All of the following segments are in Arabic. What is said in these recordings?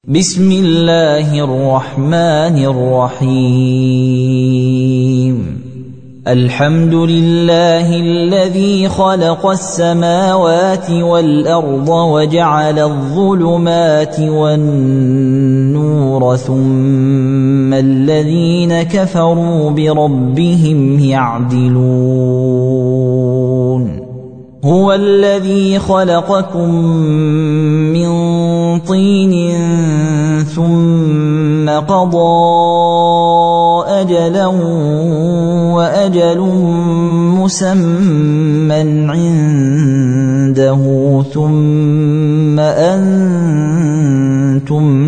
بسم الله الرحمن الرحيم الحمد لله الذي خلق السماوات والأرض وجعل الظلمات والنور ثم الذين كفروا بربهم يعدلون هو الذي خلقكم من طين ثم قضى أجلا وأجل مسمى عنده ثم أنتم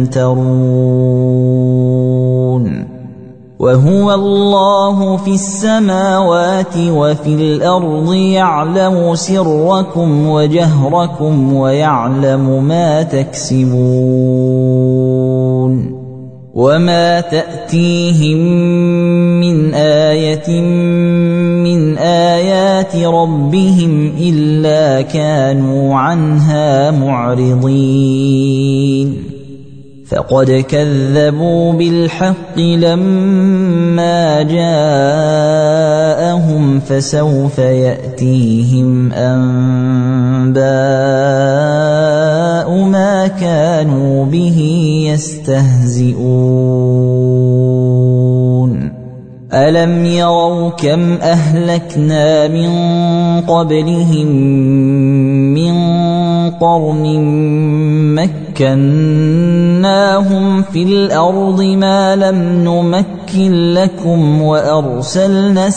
تمترون وهو الله في السماوات وفي الأرض يعلم سركم وجهركم ويعلم ما تكسبون وما تأتيهم من آية من آيات ربهم إلا كانوا عنها معرضين فقد كذبوا بالحق لما جاءهم فسوف يأتيهم أنباء ما كانوا به يستهزئون ألم يروا كم أهلكنا من قبلهم من قرن مكناهم في الأرض ما لم نمكن لكم وأرسلنا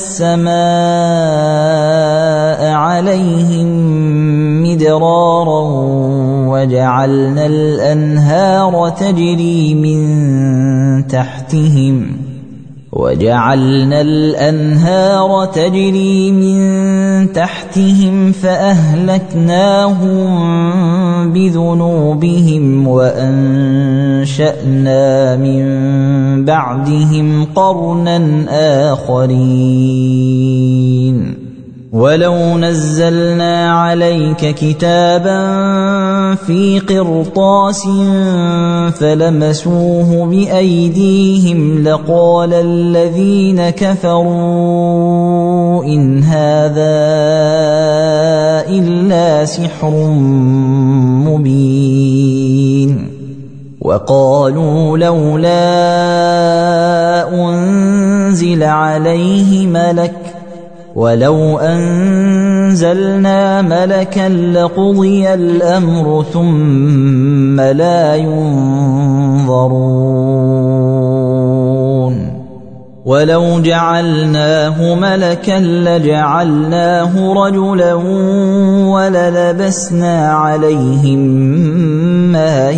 السماء عليهم مدرارا وجعلنا الأنهار تجري من تحتهم فأهلكناهم بذنوبهم وأنشأنا من بعدهم قرنا آخرين ولو نزلنا عليك كتابا في قرطاس فلمسوه بأيديهم لقال الذين كفروا إن هذا إلا سحر مبين وقالوا لولا أنزل عليه ملك ولو أنزلنا ملكا لقضي الأمر ثم لا ينظرون ولو جعلناه ملكا لجعلناه رجلا وللبسنا عليهم ما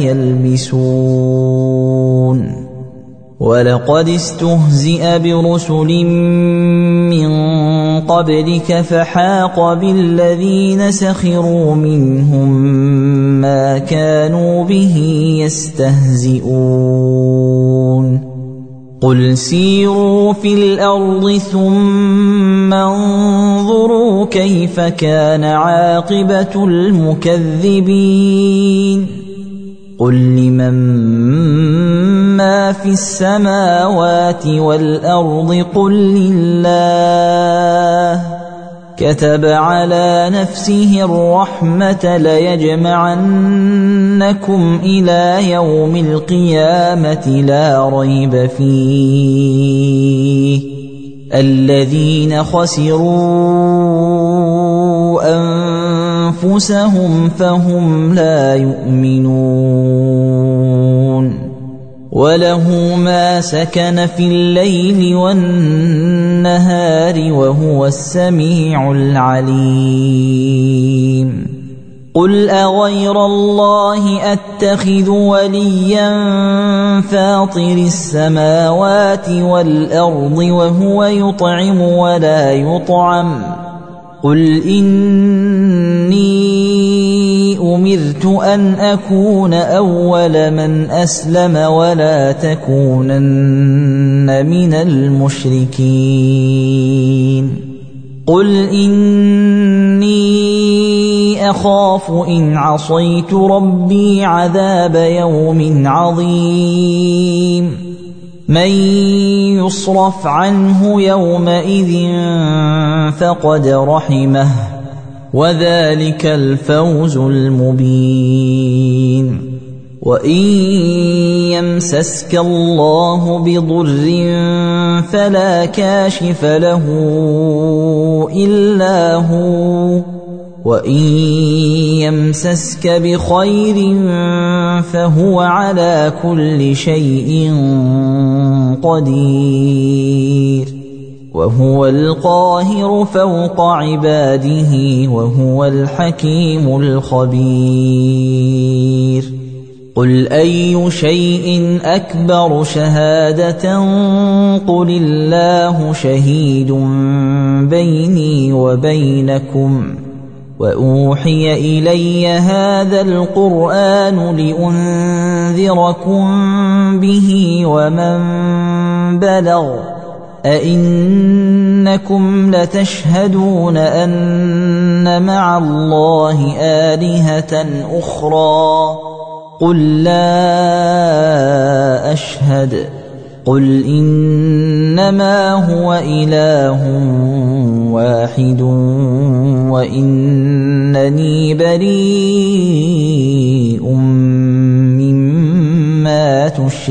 يلبسون ولقد استهزئ برسل من قبلك فحاق بالذين سخروا منهم ما كانوا به يستهزئون قل سيروا في الأرض ثم انظروا كيف كان عاقبة المكذبين قل لمن ما في السماوات والأرض قل لله كتب على نفسه الرحمة ليجمعنكم إلى يوم القيامة لا ريب فيه الذين خسروا أنفسهم فهم لا يؤمنون وله ما سكن في الليل والنهار وهو السميع العليم قل أغير الله أتخذ وليا فاطر السماوات والأرض وهو يطعم ولا يطعم قل إني أمرت أن أكون أول من أسلم ولا تكونن من المشركين قل إني أخاف إن عصيت ربي عذاب يوم عظيم من يصرف عنه يومئذ فقد رحمه وذلك الفوز المبين وإن يمسسك الله بضر فلا كاشف له إلا هو وإن يمسسك بخير فهو على كل شيء قدير وهو القاهر فوق عباده وهو الحكيم الخبير قل أي شيء أكبر شهادة قل الله شهيد بيني وبينكم وأوحي إلي هذا القرآن لأنذركم به ومن بلغ أئنكم لتشهدون أن مع الله آلهة أخرى قل لا أشهد قل إنما هو إله واحد وإنني بريء مما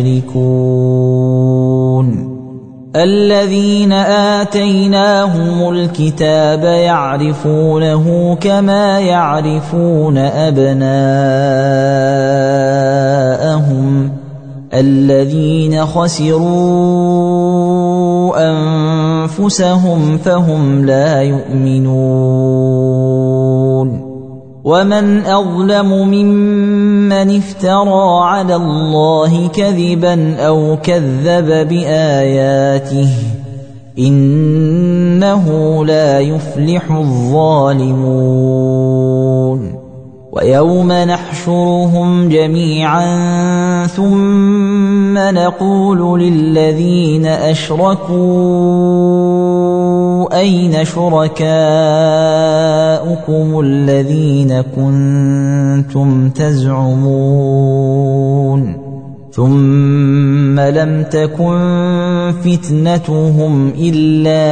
تشركون الذين آتيناهم الكتاب يعرفونه كما يعرفون أبناءهم الذين خسروا أنفسهم فهم لا يؤمنون ومن أظلم ممن افترى على الله كذبا أو كذب بآياته إنه لا يفلح الظالمون ويوم نحشرهم جميعا ثم نقول للذين أشركوا أين شركاؤكم الذين كنتم تزعمون ثم لم تكن فتنتهم إلا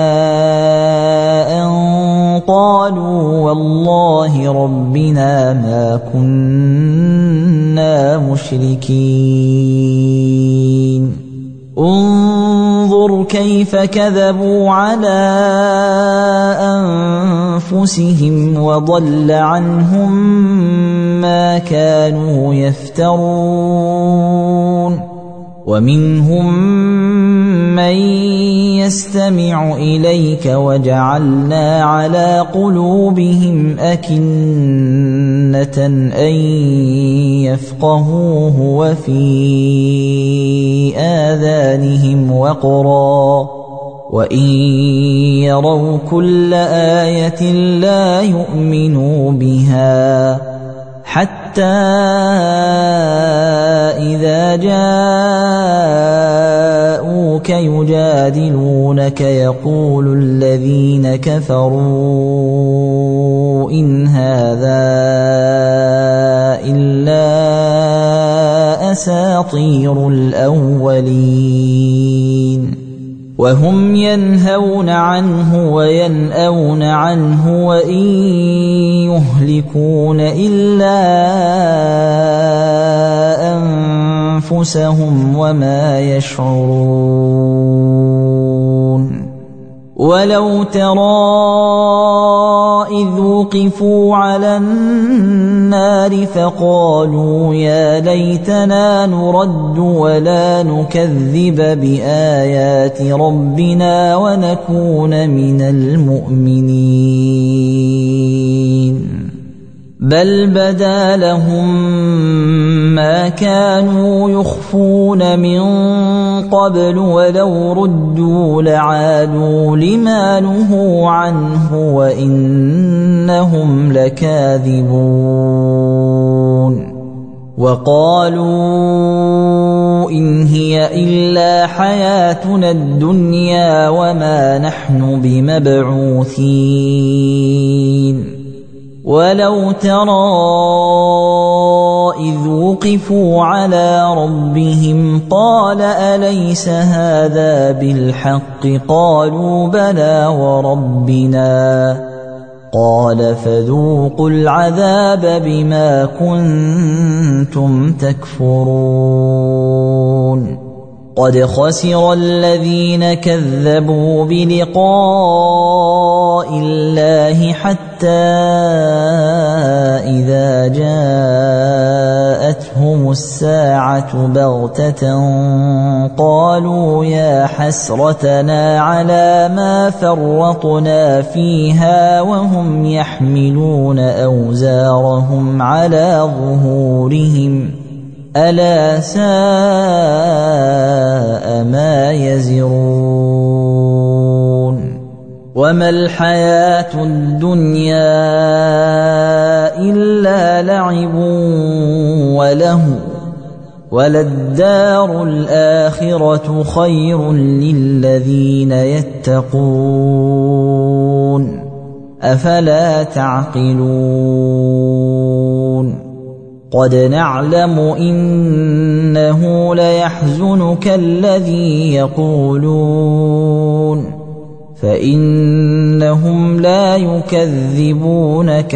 أن قالوا والله ربنا ما كنا مشركين انظر كيف كذبوا على أنفسهم وضل عنهم ما كانوا يفترون ومنهم من يستمع إليك وجعلنا على قلوبهم أكنة أن يفقهوه وفي آذانهم وقرا وإن يروا كل آية لا يؤمنوا بها حتى إذا جاءوك يجادلونك يقول الذين كفروا إن هذا إلا أساطير الأولين وهم ينهون عنه وينأون عنه وإن يهلكون إلا أنفسهم وما يشعرون ولو ترى إذ وقفوا على النار فقالوا يا ليتنا نرد ولا نكذب بآيات ربنا ونكون من المؤمنين بل بدا لهم ما كانوا يخفون من قبل ولو ردوا لعادوا لما نهوا عنه وإنهم لكاذبون وقالوا إن هي إلا حياتنا الدنيا وما نحن بمبعوثين ولو ترى إذ وقفوا على ربهم قال أليس هذا بالحق قالوا بلى وربنا قال فذوقوا العذاب بما كنتم تكفرون قد خسر الذين كذبوا بلقاء الله حتى إذا جاءتهم الساعة بغتة قالوا يا حسرتنا على ما فرطنا فيها وهم يحملون أوزارهم على ظهورهم ألا ساء ما يزرون وما الحياة الدنيا إلا لعب وله وللدار الآخرة خير للذين يتقون أفلا تعقلون قد نعلم إنه ليحزنك الذي يقولون فإنهم لا يكذبونك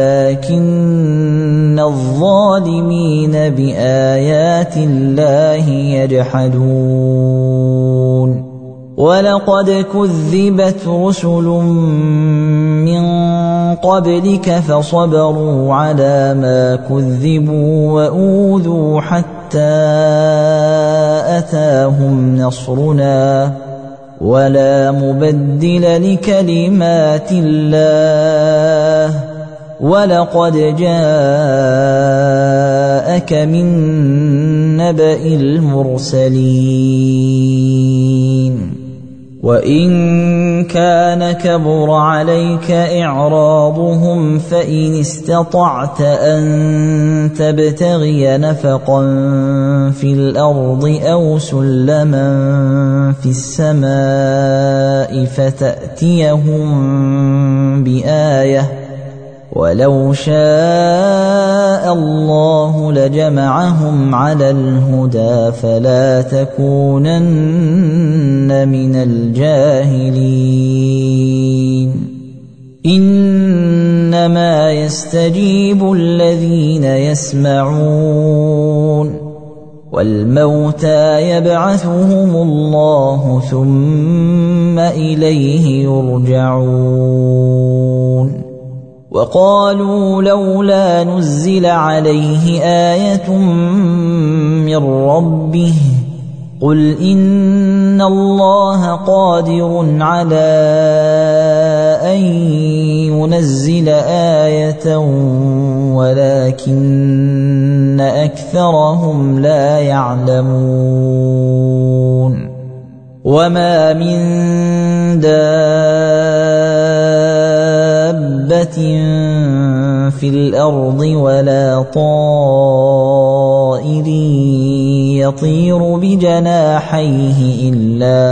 ولكن الظالمين بآيات الله يجحدون ولقد كذبت رسل من قبلك فصبروا على ما كذبوا وأوذوا حتى أتاهم نصرنا ولا مبدل لكلمات الله ولقد جاءك من نبأ المرسلين وإن كان كبر عليك إعراضهم فإن استطعت أن تبتغي نفقا في الأرض أو سلما في السماء فتأتيهم بآية ولو شاء الله لجمعهم على الهدى فلا تكونن من الجاهلين إنما يستجيب الذين يسمعون والموتى يبعثهم الله ثم إليه يرجعون وقالوا لولا نزل عليه آية من ربه قل إن الله قادر على أن ينزل آية ولكن أكثرهم لا يعلمون وما من دابة في الأرض ولا طائر يطير بجناحيه إلا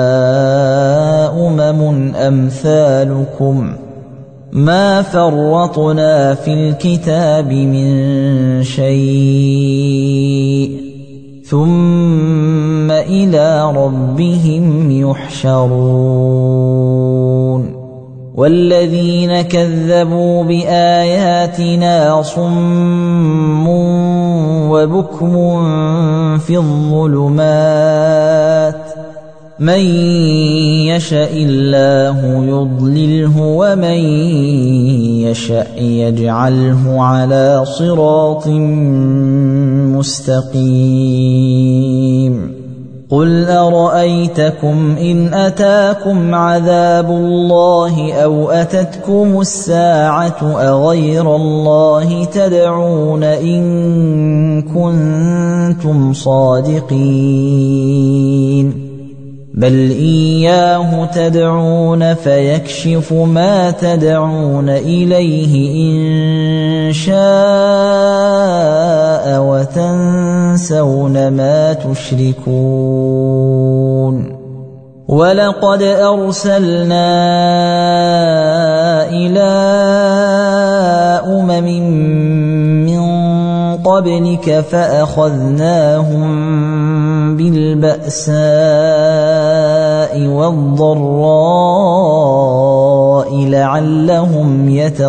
أمثالكم ما فرطنا في الكتاب من شيء ثم إلى ربهم يحشرون والذين كذبوا بآياتنا صم وبكم في الظلمات من يشاء الله يضلله ومن يشاء يجعله على صراط مستقيم قل أرأيتكم إن أتاكم عذاب الله أو أتتكم الساعة أغير الله تدعون إن كنتم صادقين بل إياه تدعون فيكشف ما تدعون إليه إن شاء وتنسون ما تشركون وَلَقَدْ أَرْسَلْنَا إِلَىٰ أُمَمٍ مِّن قَبْلِكَ فَأَخَذْنَاهُم بِالْبَأْسَاءِ وَالضَّرَّاءِ لَعَلَّهُمْ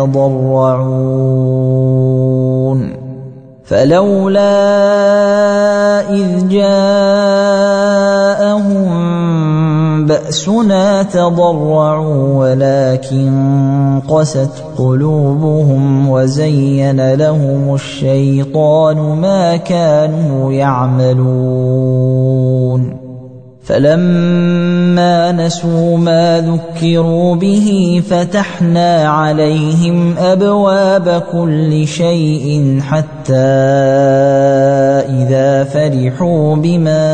يَتَضَرَّعُونَ فَلَوْلَا إِذْ جَاءَهُم بَأْسُنَا تَضَرَّعُوا وَلَكِن قَسَتْ قُلُوبُهُمْ وَزَيَّنَ لَهُمُ الشَّيْطَانُ مَا كَانُوا يَعْمَلُونَ فَلَمَّا نَسُوا مَا ذُكِّرُوا بِهِ فَتَحْنَا عَلَيْهِمْ أَبْوَابَ كُلِّ شَيْءٍ حَتَّى إِذَا فَرِحُوا بِمَا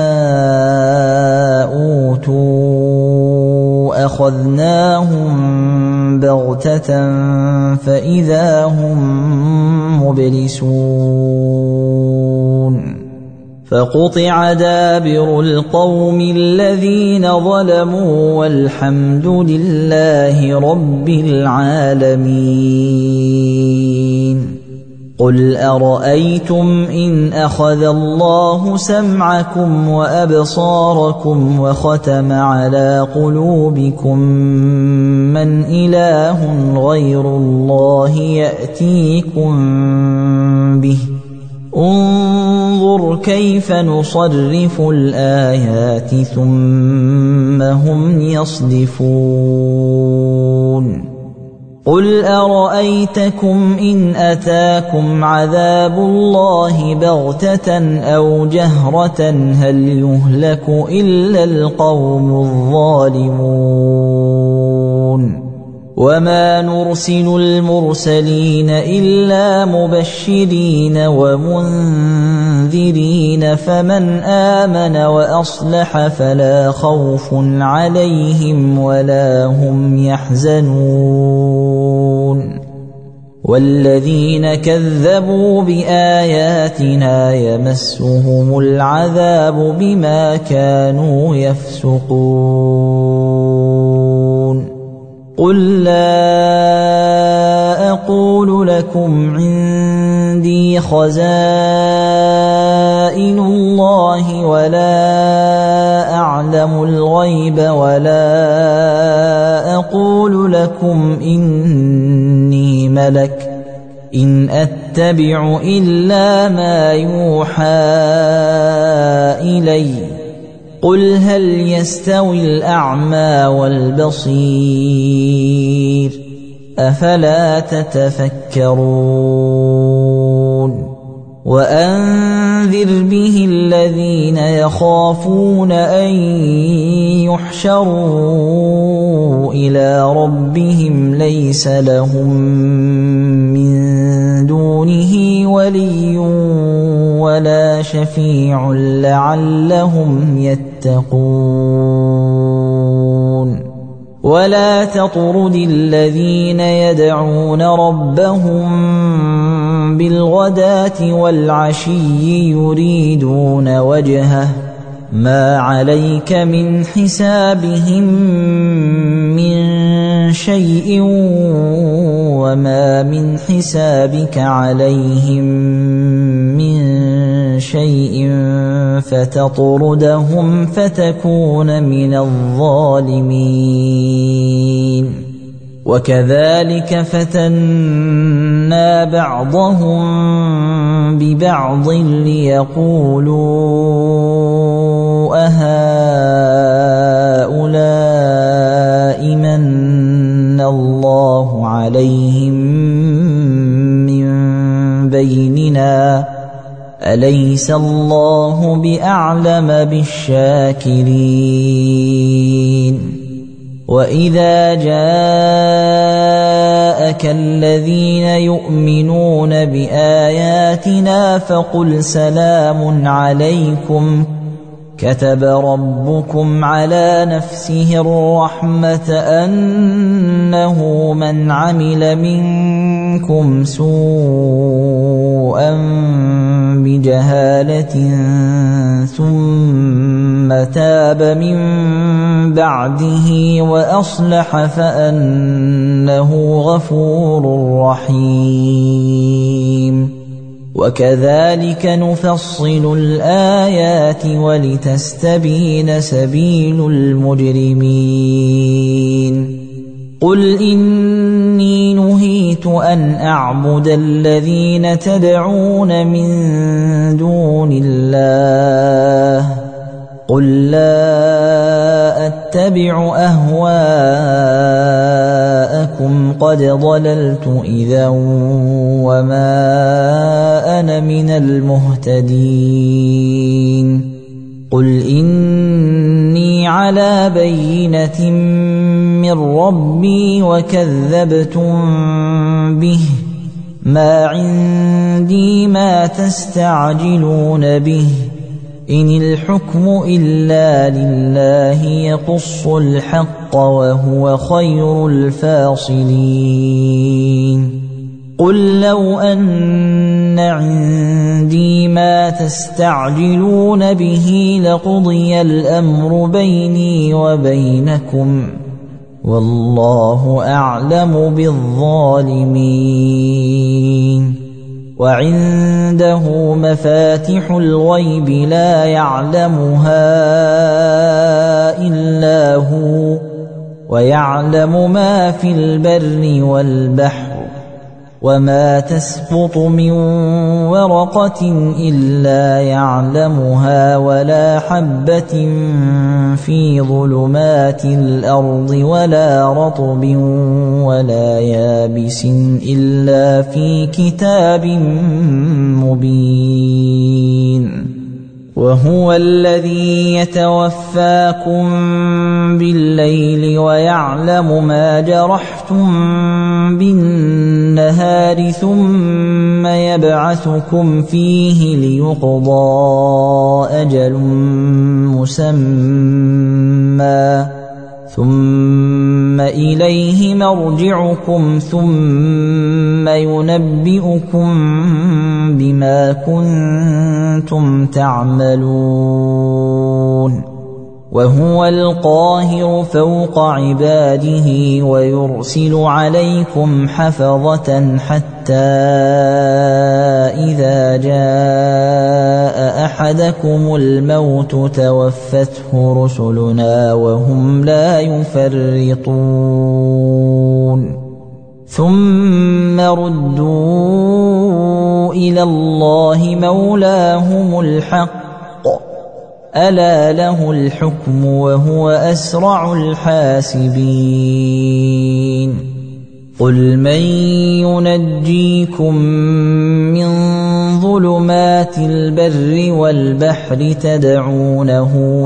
أُوتُوا أَخَذْنَاهُم بَغْتَةً فَإِذَا هُم مُبْلِسُونَ فَقُطِعَ دَابِرُ الْقَوْمِ الَّذِينَ ظَلَمُوا وَالْحَمْدُ لِلَّهِ رَبِّ الْعَالَمِينَ قُلْ أَرَأَيْتُمْ إِنْ أَخَذَ اللَّهُ سَمْعَكُمْ وَأَبْصَارَكُمْ وَخَتَمَ عَلَى قُلُوبِكُمْ مَنْ إِلَٰهٌ غَيْرُ اللَّهِ يَأْتِيكُمْ بِهِ انظُرْ كَيْفَ نُصَرِّفُ الْآيَاتِ ثُمَّ هُمْ يَصْدِفُونَ قُلْ أَرَأَيْتَكُمْ إِنْ أَتَاكُمْ عَذَابُ اللَّهِ بَغْتَةً أَوْ جَهْرَةً هَلْ يُهْلَكُ إِلَّا الْقَوْمُ الظَّالِمُونَ وَمَا نُرْسِلُ الْمُرْسَلِينَ إِلَّا مُبَشِّرِينَ وَمُنذِرِينَ فَمَنْ آمَنَ وَأَصْلَحَ فَلَا خَوْفٌ عَلَيْهِمْ وَلَا هُمْ يَحْزَنُونَ وَالَّذِينَ كَذَّبُوا بِآيَاتِنَا يَمَسُّهُمُ الْعَذَابُ بِمَا كَانُوا يَفْسُقُونَ قُل لَّا أَقُولُ لَكُمْ عِندِي خَزَائِنُ اللَّهِ وَلَا أَعْلَمُ الْغَيْبَ وَلَا أَقُولُ لَكُمْ إِنِّي مَلَكٌ إِنْ أَتَّبِعُ إِلَّا مَا يُوحَىٰ إِلَيَّ قُلْ هَلْ يَسْتَوِي الْأَعْمَى وَالْبَصِيرُ أَفَلَا تَتَفَكَّرُونَ وَأَنذِرْ بِهِ الَّذِينَ يَخَافُونَ أَن يُحْشَرُوا إِلَىٰ رَبِّهِمْ لَيْسَ لَهُم مِّن دُونِهِ وَلِيٌّ وَلَا شَفِيعٌ لَّعَلَّهُمْ يَتَّقُونَ وَلَا تَطْرُدِ الَّذِينَ يَدْعُونَ رَبَّهُم بِالْغَدَاةِ وَالْعَشِيِّ يُرِيدُونَ وَجْهَهُ مَا عَلَيْكَ مِنْ حِسَابِهِم مِّن شَيْءٍ وَمَا مِنْ حِسَابِكَ عَلَيْهِم مِّن شَيْءٍ فَتَطْرُدَهُمْ فَتَكُونَ مِنَ الظَّالِمِينَ وَكَذَلِكَ فَتَنَّا بَعْضَهُم بِبَعْضٍ لِيَقُولُوا أَهَٰؤُلَاءِ مَنَّ اللَّهُ عَلَيْهِم مِّن بَيْنِنَا أَلَيْسَ اللَّهُ بِأَعْلَمَ بِالشَّاكِرِينَ وَإِذَا جَاءَكَ الَّذِينَ يُؤْمِنُونَ بِآيَاتِنَا فَقُلْ سَلَامٌ عَلَيْكُمْ كتب ربكم على نفسه الرحمة أنه من عمل منكم سوءا بجهالة ثم تاب من بعده وأصلح فأنه غفور رحيم. وكذلك نفصل الآيات ولتستبين سبيل المجرمين. قل إني نهيت أن أعبد الذين تدعون من دون الله قل لا أتبع أهواءكم قد ضللت إذا وما أنا من المهتدين. قل إني على بينة من ربي وكذبتم به ما عندي ما تستعجلون به إن الحكم إلا لله يقص الحق وهو خير الفاصلين. قل لو أن عندي ما تستعجلون به لقضي الأمر بيني وبينكم والله أعلم بالظالمين. وعنده مفاتح الغيب لا يعلمها إلا هو ويعلم ما في البر والبحر وما تسقط من ورقة إلا يعلمها ولا حبة في ظلمات الأرض ولا رطب ولا يابس إلا في كتاب مبين. وهو الذي يتوفاكم بالليل ويعلم ما جرحتم بالنهار ثم يبعثكم فيه ليقضى أجل مسمى ثم إليه مرجعكم ثم ينبئكم بما كنتم تعملون. وهو القاهر فوق عباده ويرسل عليكم حفظة حتى إذا جاء أحدكم الموت توفته رسلنا وهم لا يفرطون ثم ردوا إلى الله مولاهم الحق ألا له الحكم وهو أسرع الحاسبين. قل من ينجيكم من ظلمات البر والبحر تدعونه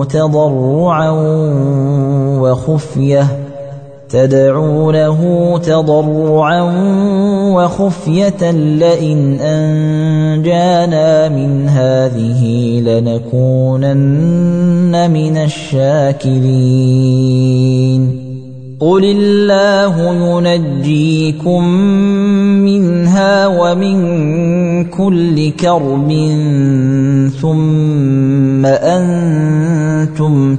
تضرعا وخفية لئن أنجانا من هذه لنكونن من الشاكرين. قل الله ينجيكم منها ومن كل كرب ثم أنتم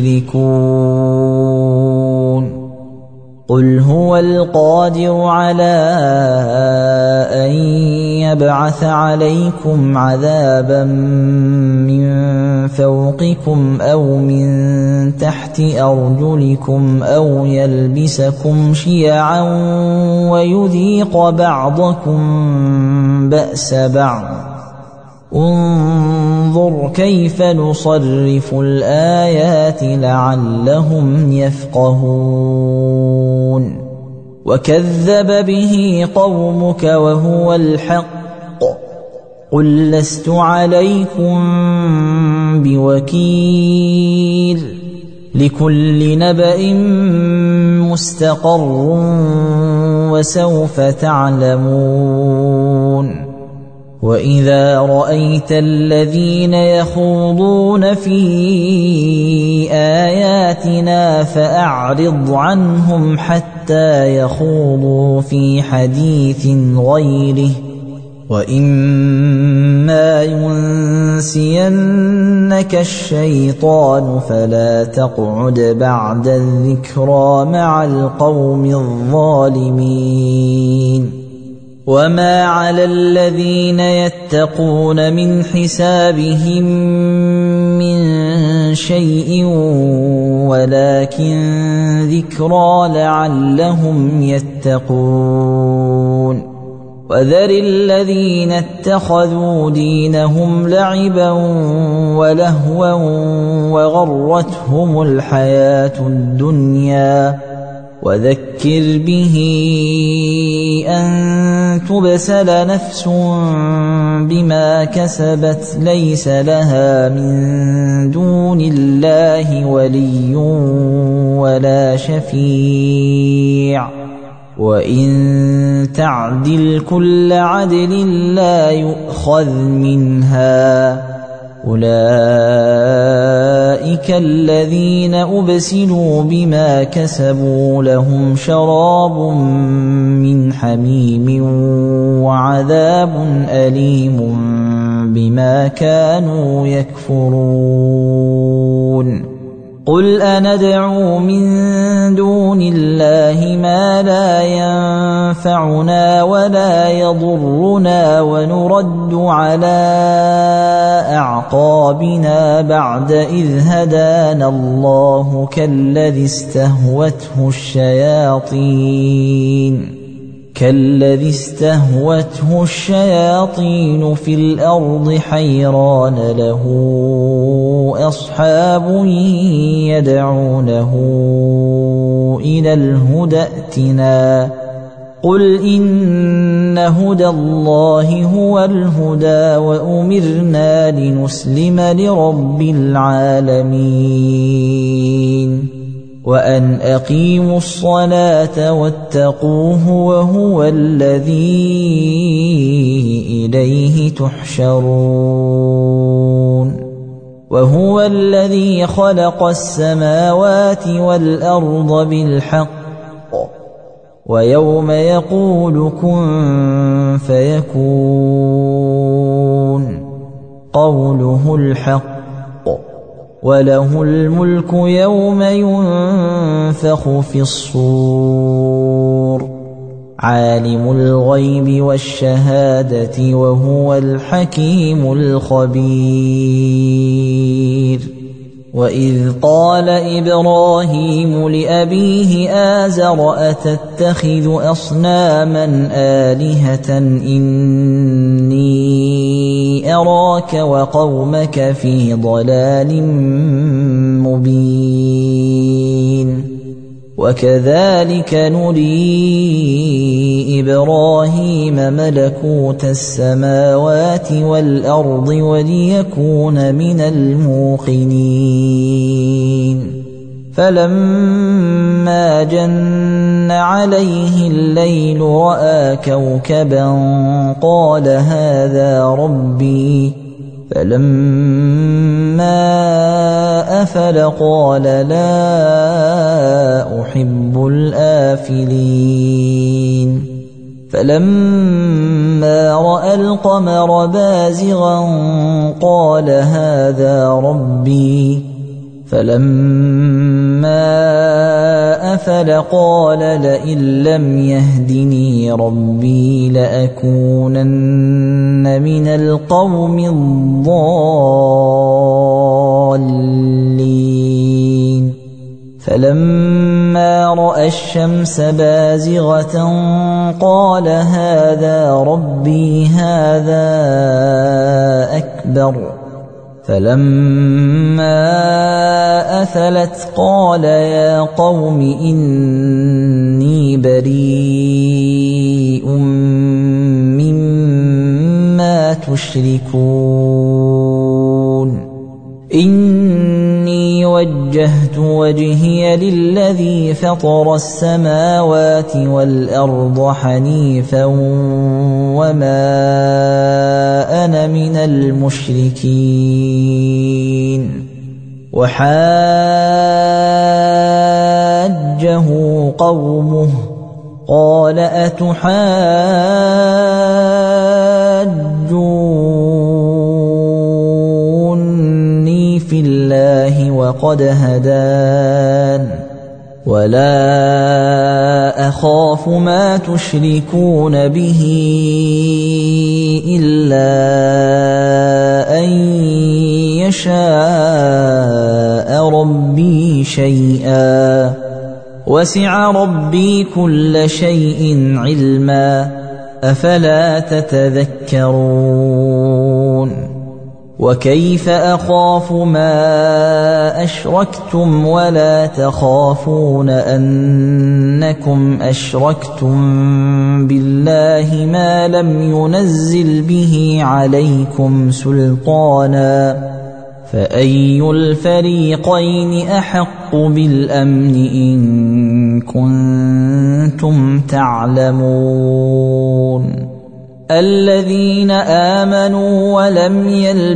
تشركون. قل هو القادر على أن يبعث عليكم عذابا من فوقكم أو من تحت أرجلكم أو يلبسكم شيعا ويذيق بعضكم بأس بعض. انظر كيف نصرف الآيات لعلهم يفقهون. وكذب به قومك وهو الحق قل لست عليكم بوكيل لكل نبأ مستقر وسوف تعلمون. وَإِذَا رَأَيْتَ الَّذِينَ يَخُوضُونَ فِي آيَاتِنَا فَأَعْرِضْ عَنْهُمْ حَتَّى يَخُوضُوا فِي حَدِيثٍ غَيْرِهِ وَإِمَّا يُنسِيَنَّكَ الشَّيْطَانُ فَلَا تَقْعُدْ بَعْدَ الذِّكْرَىٰ مَعَ الْقَوْمِ الظَّالِمِينَ وَمَا عَلَى الَّذِينَ يَتَّقُونَ مِنْ حِسَابِهِمْ مِنْ شَيْءٍ وَلَكِنْ ذِكْرَىٰ لَعَلَّهُمْ يَتَّقُونَ وَذَرِ الَّذِينَ اتَّخَذُوا دِينَهُمْ لَعِبًا وَلَهْوًا وَغَرَّتْهُمُ الْحَيَاةُ الدُّنْيَا وَذَكِّرْ بِهِ أَن تُبْسَلَ نَفْسٌ بِمَا كَسَبَتْ لَيْسَ لَهَا مِن دُونِ اللَّهِ وَلِيٌّ وَلَا شَفِيعٌ وَإِن تَعْدِلْ كُلَّ عَدْلٍ لَّا يُؤْخَذْ مِنْهَا أُولَئِكَ الَّذِينَ أُبْسِلُوا بِمَا كَسَبُوا لَهُمْ شَرَابٌ مِّنْ حَمِيمٍ وَعَذَابٌ أَلِيمٌ بِمَا كَانُوا يَكْفُرُونَ قُلْ أَنَدْعُو مِن دُونِ اللَّهِ مَا لَا يَنفَعُنَا وَلَا يَضُرُّنَا وَنُرَدُّ عَلَىٰ أَعْقَابِنَا بَعْدَ إِذْ هَدَانَا اللَّهُ كَالَّذِي اسْتَهْوَتْهُ الشَّيَاطِينُ فِي الْأَرْضِ حَيْرَانَ لَهُ أَصْحَابٌ يَدْعُونَهُ إِلَى الْهُدَى ائْتِنَا قُلْ إِنَّ هُدَى اللَّهِ هُوَ الْهُدَىٰ وَأُمِرْنَا لِنُسْلِمَ لِرَبِّ الْعَالَمِينَ وَأَنْ أَقِيمُوا الصَّلَاةَ وَاتَّقُوهُ وَهُوَ الَّذِي إِلَيْهِ تُحْشَرُونَ وَهُوَ الَّذِي خَلَقَ السَّمَاوَاتِ وَالْأَرْضَ بِالْحَقِّ وَيَوْمَ يَقُولُ كُن فَيَكُونُ قَوْلُهُ الْحَقُّ وَلَهُ الْمُلْكُ يَوْمَ يُنفَخُ فِي الصُّورِ عَالِمُ الْغَيْبِ وَالشَّهَادَةِ وَهُوَ الْحَكِيمُ الْخَبِيرُ وَإِذْ قَالَ إِبْرَاهِيمُ لِأَبِيهِ آزَرَ أَتَتَّخِذُ أَصْنَامًا آلِهَةً إِنِّي أَرَاكَ وَقَوْمَكَ فِي ضَلَالٍ مُبِينٍ وَكَذَلِكَ نُرِي إِبْرَاهِيمَ مَلَكُوتَ السَّمَاوَاتِ وَالْأَرْضِ وَلِيَكُونَ مِنَ الْمُوقِنِينَ فَلَمَّا جَنَّ عَلَيْهِ اللَّيْلُ رَأَىٰ كَوْكَبًا قَالَ هَٰذَا رَبِّي فَلَمَّا أَفَلَ قَالَ لَا أُحِبُّ الْآفِلِينَ فَلَمَّا رَأَى الْقَمَرَ بَازِغًا قَالَ هَٰذَا رَبِّي فَلَمَّا أَفَلَ قَالَ لَئِن لَّمْ يَهْدِنِي رَبِّي لَأَكُونَنَّ مِنَ الْقَوْمِ الضَّالِّينَ فَلَمَّا رَأَى الشَّمْسَ بَازِغَةً قَالَ هَٰذَا رَبِّي هَٰذَا أَكْبَرُ فَلَمَّا أَفَلَتْ قَالَ يَا قَوْمِ إِنِّي بَرِيءٌ مِّمَّا تُشْرِكُونَ إِنِّي وجهت وجهي للذي فطر السماوات والأرض حنيفا وما أنا من المشركين وحاجه قومه قال أتحاجوني في الله وقد هدان ولا أخاف ما تشركون به إلا أن يشاء ربي شيئا وسع ربي كل شيء علما أفلا تتذكرون وكيف أخاف ما أشركتم ولا تخافون أنكم أشركتم بالله ما لم ينزل به عليكم سلطانا فأي الفريقين أحق بالأمن إن كنتم تعلمون الذين آمنوا ولم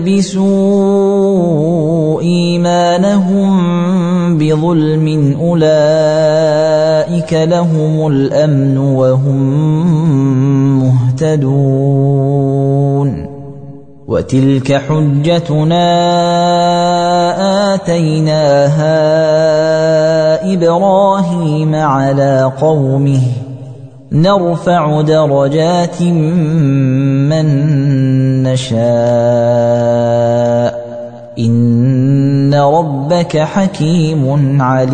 يلبسوا إيمانهم بظلم أولئك لهم الأمن وهم مهتدون وتلك حجتنا آتيناها إبراهيم على قومه نرفع درجات من نشاء إن ربك حكيم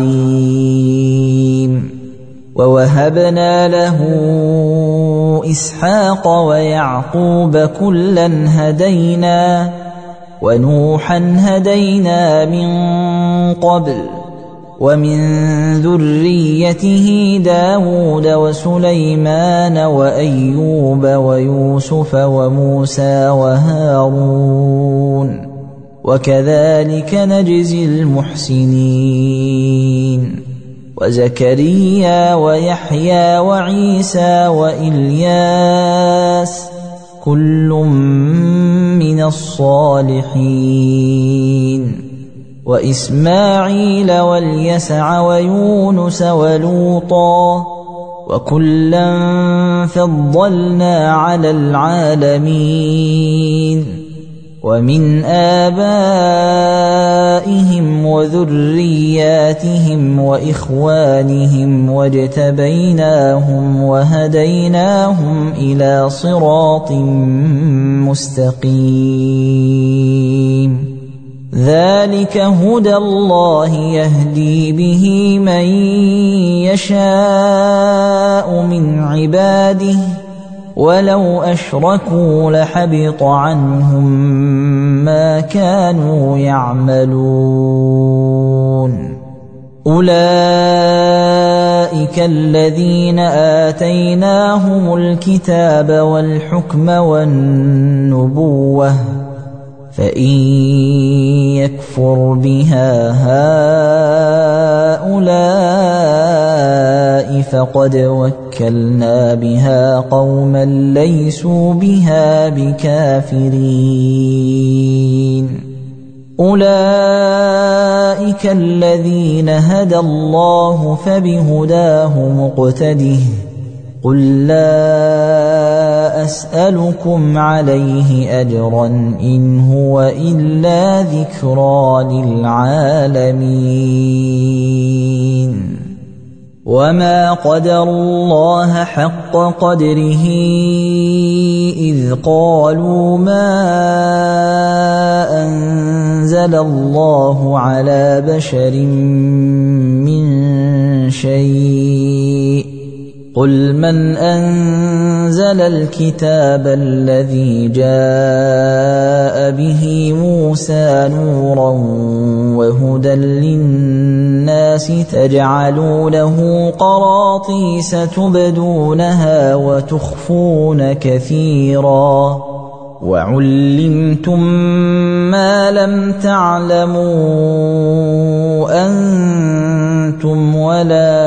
عليم ووهبنا له إسحاق ويعقوب كلا هدينا ونوحا هدينا من قبل ومن ذريته داود وسليمان وأيوب ويوسف وموسى وهارون وكذلك نجزي المحسنين وزكريا ويحيى وعيسى وإلياس كل من الصالحين وإسماعيل واليسع ويونس ولوطا وكلا فضلنا على العالمين ومن آبائهم وذرياتهم وإخوانهم واجتبيناهم وهديناهم إلى صراط مستقيم ذلك هدى الله يهدي به من يشاء من عباده ولو أشركوا لحبط عنهم ما كانوا يعملون أولئك الذين آتيناهم الكتاب والحكم والنبوة فإن يكفر بها هؤلاء فقد وكلنا بها قوما ليسوا بها بكافرين أولئك الذين هدى الله فبهداه مقتده قل لا أسألكم عليه أجرا إن هو إلا ذكرى للعالمين وما قدروا الله حق قدره إذ قالوا ما أنزل الله على بشر من شيء قل من أنزل الكتاب الذي جاء به موسى نورا وهدى للناس تجعلونه قراطيس تبدونها وتخفون كثيرا وعلمتم ما لم تعلموا أنتم ولا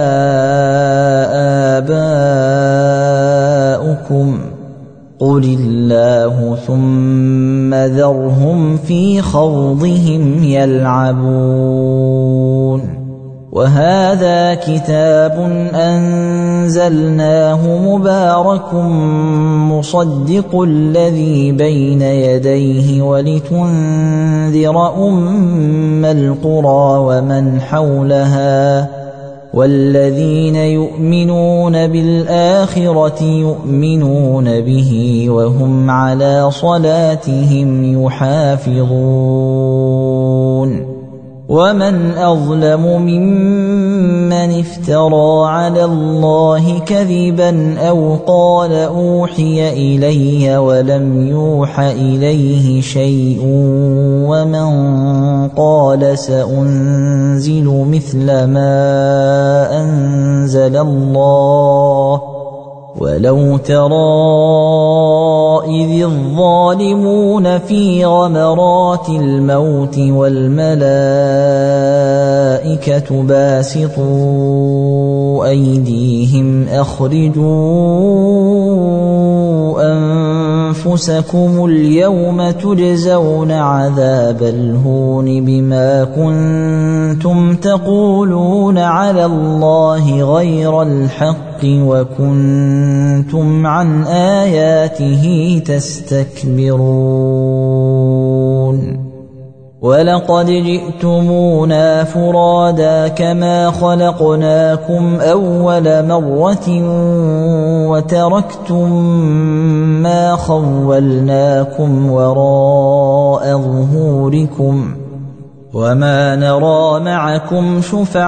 آباؤكم قل الله ثم ذرهم في خوضهم يلعبون وهذا كتاب أنزلناه مبارك مصدق الذي بين يديه ولتنذر أم القرى ومن حولها والذين يؤمنون بالآخرة يؤمنون به وهم على صلاتهم يحافظون ومن أظلم ممن افترى على الله كذبا أو قال أوحي إلي ولم يوح إليه شيء ومن قال سأنزل مثل ما أنزل الله ولو ترى إذ الظالمون في غمرات الموت والملائكة باسطوا أيديهم أخرجوا أنفسكم اليوم تجزون عذاب الهون بما كنتم تقولون على الله غير الحق وكنتم عن آياته تستكبرون ولقد جئتمونا فرادا كما خلقناكم أول مرة وتركتم ما خولناكم وراء ظهوركم وما نرى معكم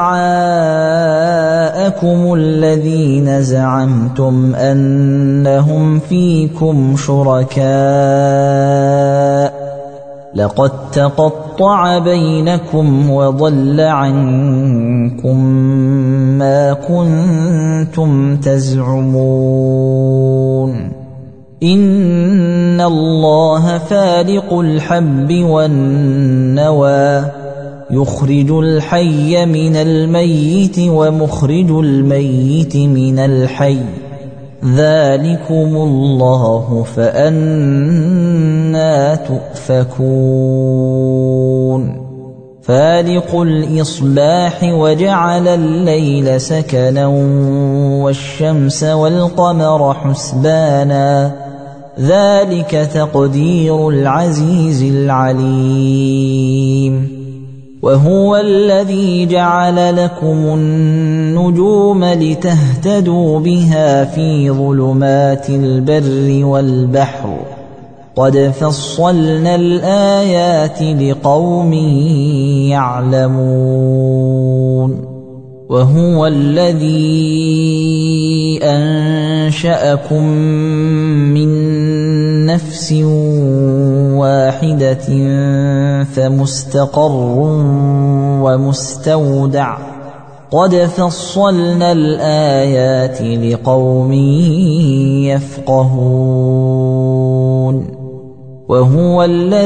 شفعاءكم الذين زعمتم أنهم فيكم شركاء لقد تقطع بينكم وضل عنكم ما كنتم تزعمون إن الله فالق الحب والنوى يخرج الحي من الميت ومخرج الميت من الحي ذلكم الله فأنى تؤفكون فالق الإصباح وجعل الليل سكنا والشمس والقمر حسبانا ذلك تقدير العزيز العليم وهو الذي جعل لكم النجوم لتهتدوا بها في ظلمات البر والبحر قد فصلنا الآيات لقوم يعلمون وهو الذي أنشأكم من نفس واحدة فمستقر ومستودع قد فصلنا الآيات لقوم يفقهون وهو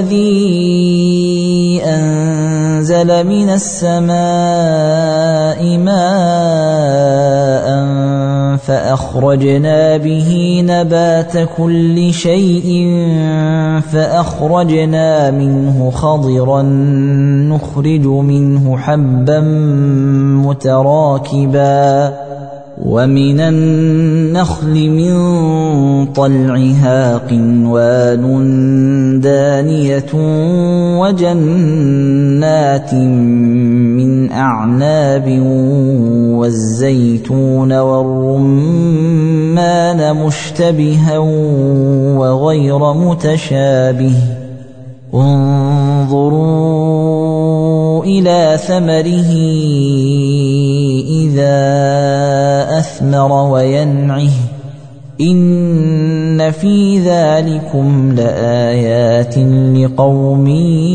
الذي أنزل من السماء ماء فأخرجنا به نبات كل شيء فأخرجنا منه خضرا نخرج منه حبا متراكبا ومن النخل من طلعها قنوان دانية وجنات من أعناب والزيتون والرمان مشتبها وغير متشابه انظروا إلى ثمره إذا أثمر وينعه إن في ذلكم لآيات لقوم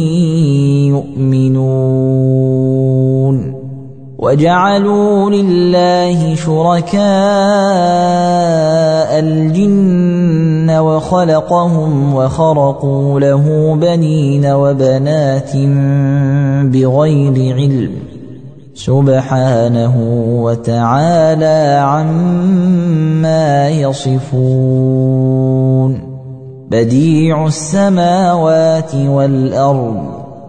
يؤمنون وجعلوا لله شركاء الجن وخلقهم وخرقوا له بنين وبنات بغير علم سبحانه وتعالى عما يصفون بديع السماوات والأرض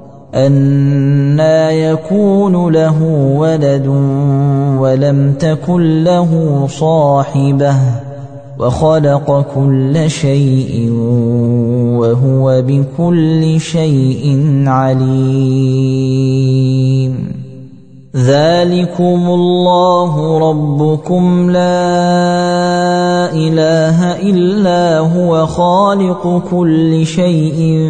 أنى يكون له ولد ولم تكن له صاحبة وخلق كل شيء وهو بكل شيء عليم ذلكم الله ربكم لا إله إلا هو خالق كل شيء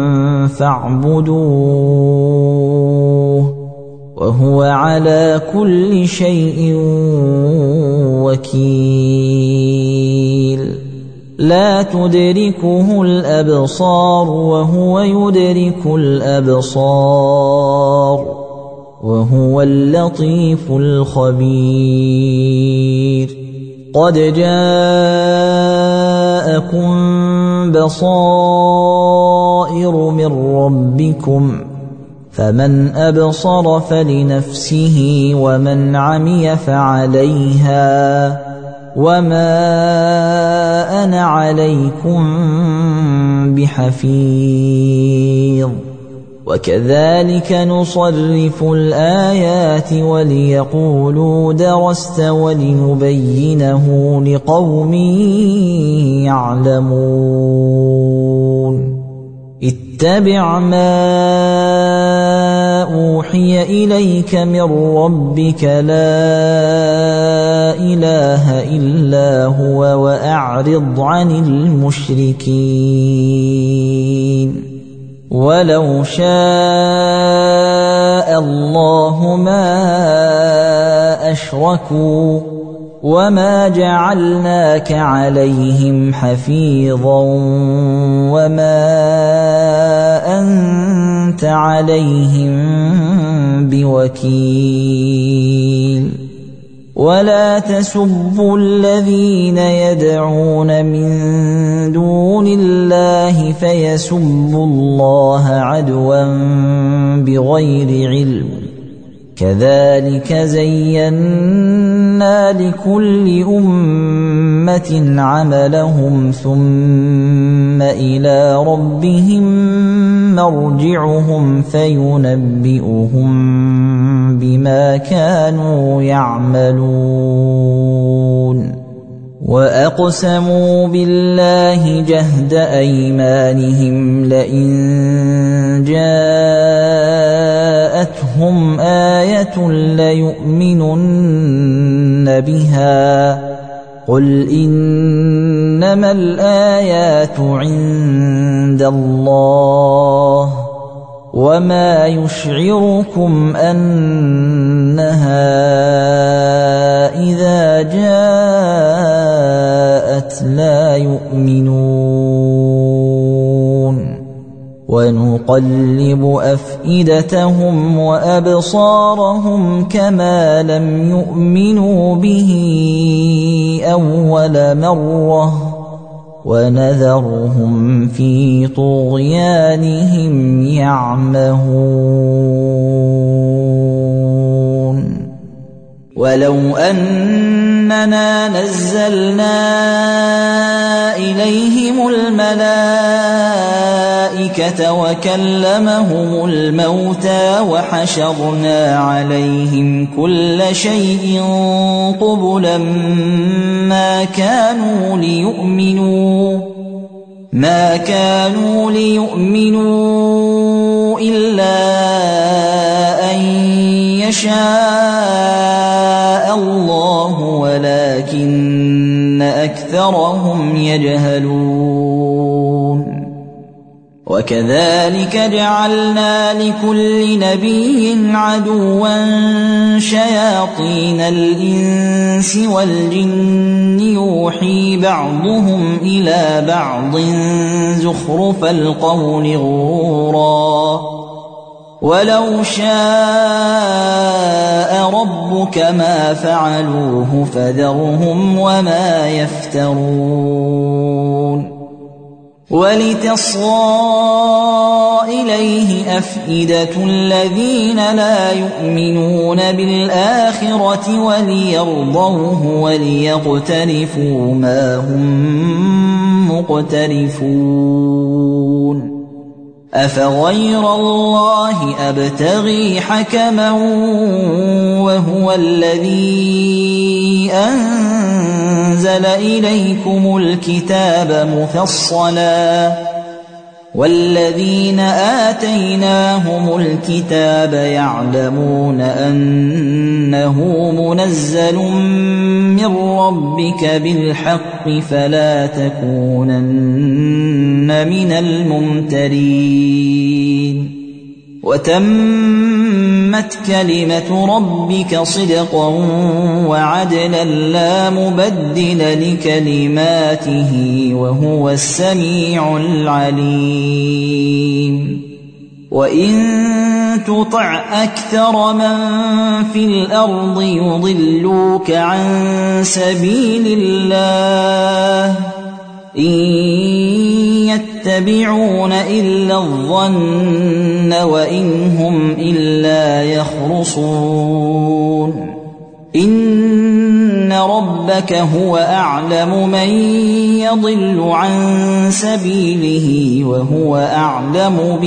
فاعبدوه وهو على كل شيء وكيل لا تدركه الأبصار وهو يدرك الأبصار وهو اللطيف الخبير قد جاءكم بصائر من ربكم فمن أبصر فلنفسه ومن عمي فعليها وما أنا عليكم بحفيظ وكذلك نصرف الآيات وليقولوا درست ولنبينه لقوم يعلمون اتبع ما أوحي إليك من ربك لا إله إلا هو وأعرض عن المشركين ولو شاء الله ما أشركوا وما جعلناك عليهم حفيظا وما أنت عليهم بوكيل ولا تسبوا الذين يدعون من دون الله فيسبوا الله عدوا بغير علم كذلك زينا لكل أمة عملهم ثم إلى ربهم مرجعهم فينبئهم بما كانوا يعملون وأقسموا بالله جهد أيمانهم لئن جاءتهم آية ليؤمنن بها قل إنما الآيات عند الله وما يشعركم أنها إذا جاءت لا يؤمنون ونقلب أفئدتهم وأبصارهم كما لم يؤمنوا به أول مرة ونذرهم في طغيانهم يعمهون ولو أننا نزلنا إليهم الملائكة وكلمهم الموتى وحشرنا عليهم كل شيء قبلا ما كانوا ليؤمنوا إلا أن يشاء الله ولكن أكثرهم يجهلون وكذلك جعلنا لكل نبي عدوا شياطين الإنس والجن يوحي بعضهم إلى بعض زخرف القول غرورا ولو شاء ربك ما فعلوه فذرهم وما يفترون ولتصغى إليه أفئدة الذين لا يؤمنون بالآخرة وليرضوه وليقترفوا ما هم مقترفون أفغير الله أبتغي حكما وهو الذي أنزل إليكم الكتاب مفصلا والذين آتيناهم الكتاب يعلمون أنه منزل من ربك بالحق فلا تكونن من الممترين وتمت كلمة ربك صدقا وعدلا لا مبدل لكلماته وهو السميع العليم وإن تطع أكثر من في الأرض يضلوك عن سبيل الله إن يتبعون إلا الظن وإن هم إلا يخرصون إن ربك هو أعلم من يضل عن سبيله وهو أعلم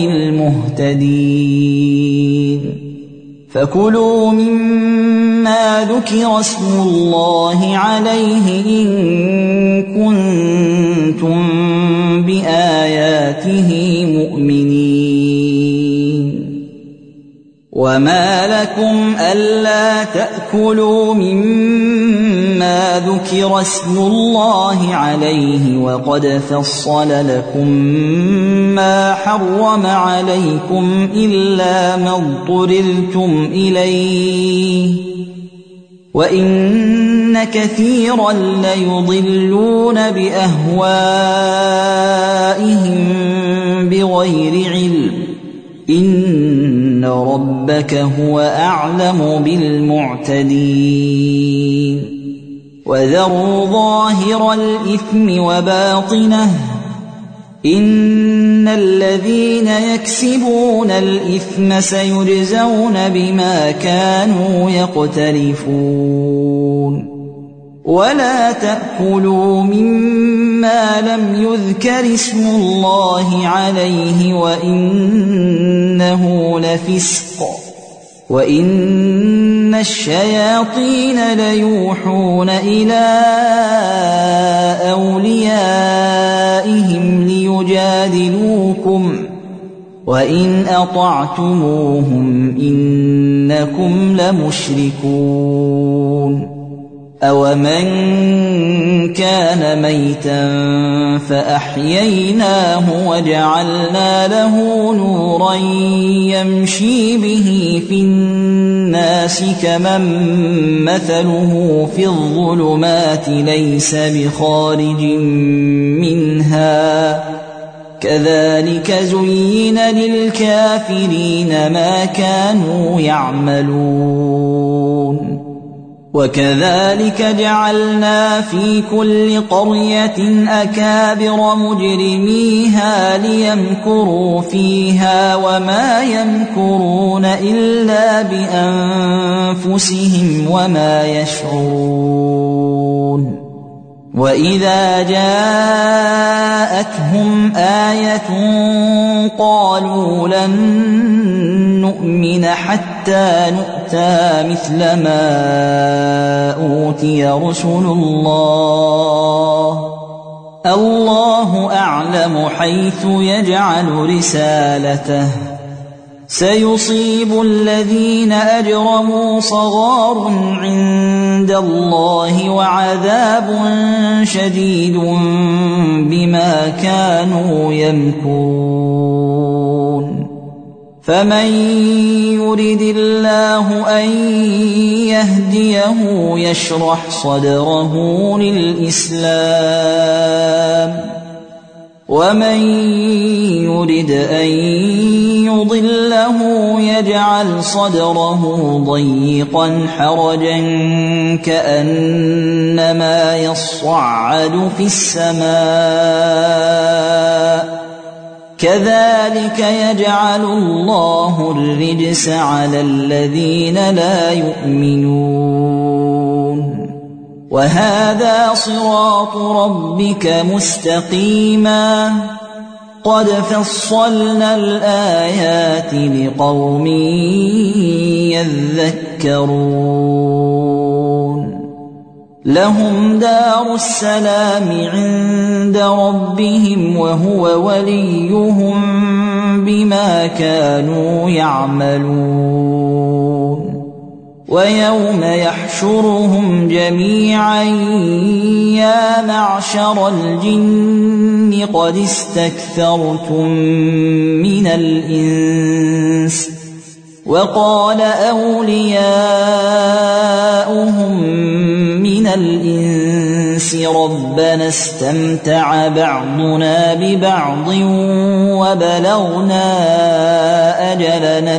بالمهتدين فكلوا مما ذكر اسم الله عليه إن كنتم بآياته مؤمنين وما لكم ألا تأكلوا مما ذكر اسم الله عليه وقد فصل لكم ما حرم عليكم إلا ما اضطررتم إليه وإن كثيرا ليضلون بأهوائهم بغير علم إن ربك هو أعلم بالمعتدين وذروا ظاهر الإثم وباطنه إن الذين يكسبون الإثم سيجزون بما كانوا يقترفون ولا تأكلوا مما لم يذكر اسم الله عليه وإنه لفسق وإن الشياطين ليوحون إلى أوليائهم ليجادلوكم وإن أطعتموهم إنكم لمشركون أَوَمَنْ كَانَ مَيْتًا فَأَحْيَيْنَاهُ وَجَعَلْنَا لَهُ نُورًا يَمْشِي بِهِ فِي النَّاسِ كَمَنْ مَثَلُهُ فِي الظُّلُمَاتِ لَيْسَ بِخَارِجٍ مِنْهَا كَذَلِكَ زُيِّنَ لِلْكَافِرِينَ مَا كَانُوا يَعْمَلُونَ وَكَذَلِكَ جَعَلْنَا فِي كُلِّ قَرْيَةٍ أَكَابِرَ مُجْرِمِيهَا لِيَمْكُرُوا فِيهَا وَمَا يَمْكُرُونَ إِلَّا بِأَنفُسِهِمْ وَمَا يَشْعُرُونَ وَإِذَا جَاءَتْهُمْ آيَةٌ قَالُوا لَن نُّؤْمِنَ حَتَّى نُؤْتَىٰ مِثْلَ مَا أُوتِيَ رُسُلُ اللَّهُ أَعْلَمُ حَيْثُ يَجْعَلُ رِسَالَتَهُ سيصيب الذين أجرموا صغار عند الله وعذاب شديد بما كانوا يمكرون فمن يرد الله أن يهديه يشرح صدره للإسلام ومن يرد أن يضله يجعل صدره ضيقا حرجا كأنما يصعد في السماء كذلك يجعل الله الرجس على الذين لا يؤمنون وهذا صراط ربك مستقيما قد فصلنا الآيات لقوم يذكرون لهم دار السلام عند ربهم وهو وليهم بما كانوا يعملون ويوم يحشرهم جميعا يا معشر الجن قد استكثرتم من الإنس وقال أولياؤهم من الإنس ربنا استمتع بعضنا ببعض وبلغنا أجلنا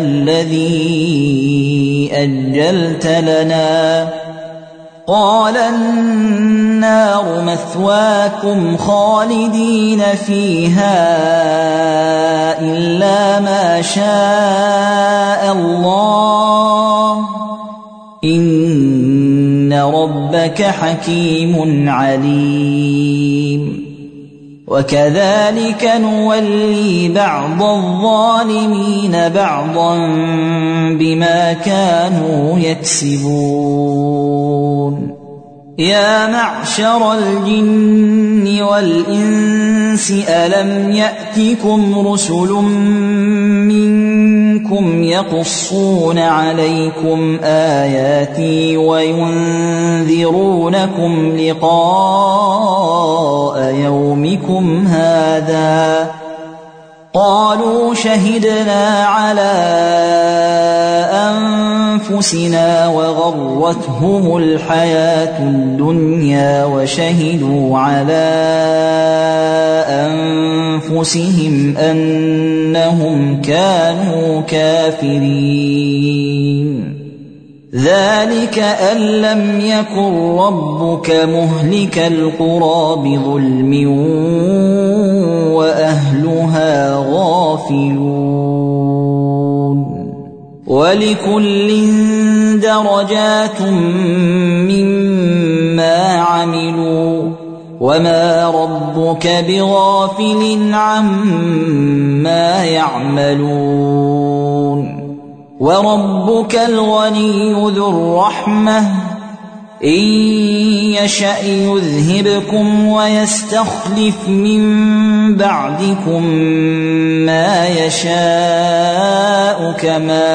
الذي أجلت لنا قال النار مثواكم خالدين فيها إلا ما شاء الله إن ربك حكيم عليم وكذلك نولي بعض الظالمين بعضا بما كانوا يكسبون يا معشر الجن والإنس ألم يأتكم رسل منكم يقصون عليكم آياتي وينذرونكم لقاء يومكم هذا قالوا شهدنا على أنفسنا وغرتهم الحياة الدنيا وشهدوا على أنفسهم أنهم كانوا كافرين ذلك أن لم يكن ربك مهلك القرى بظلم وأهلها غافلون ولكل درجات مما عملوا وما ربك بغافل عما يعملون وربك الغني ذو الرحمة إن يشأ يذهبكم ويستخلف من بعدكم ما يشاء كما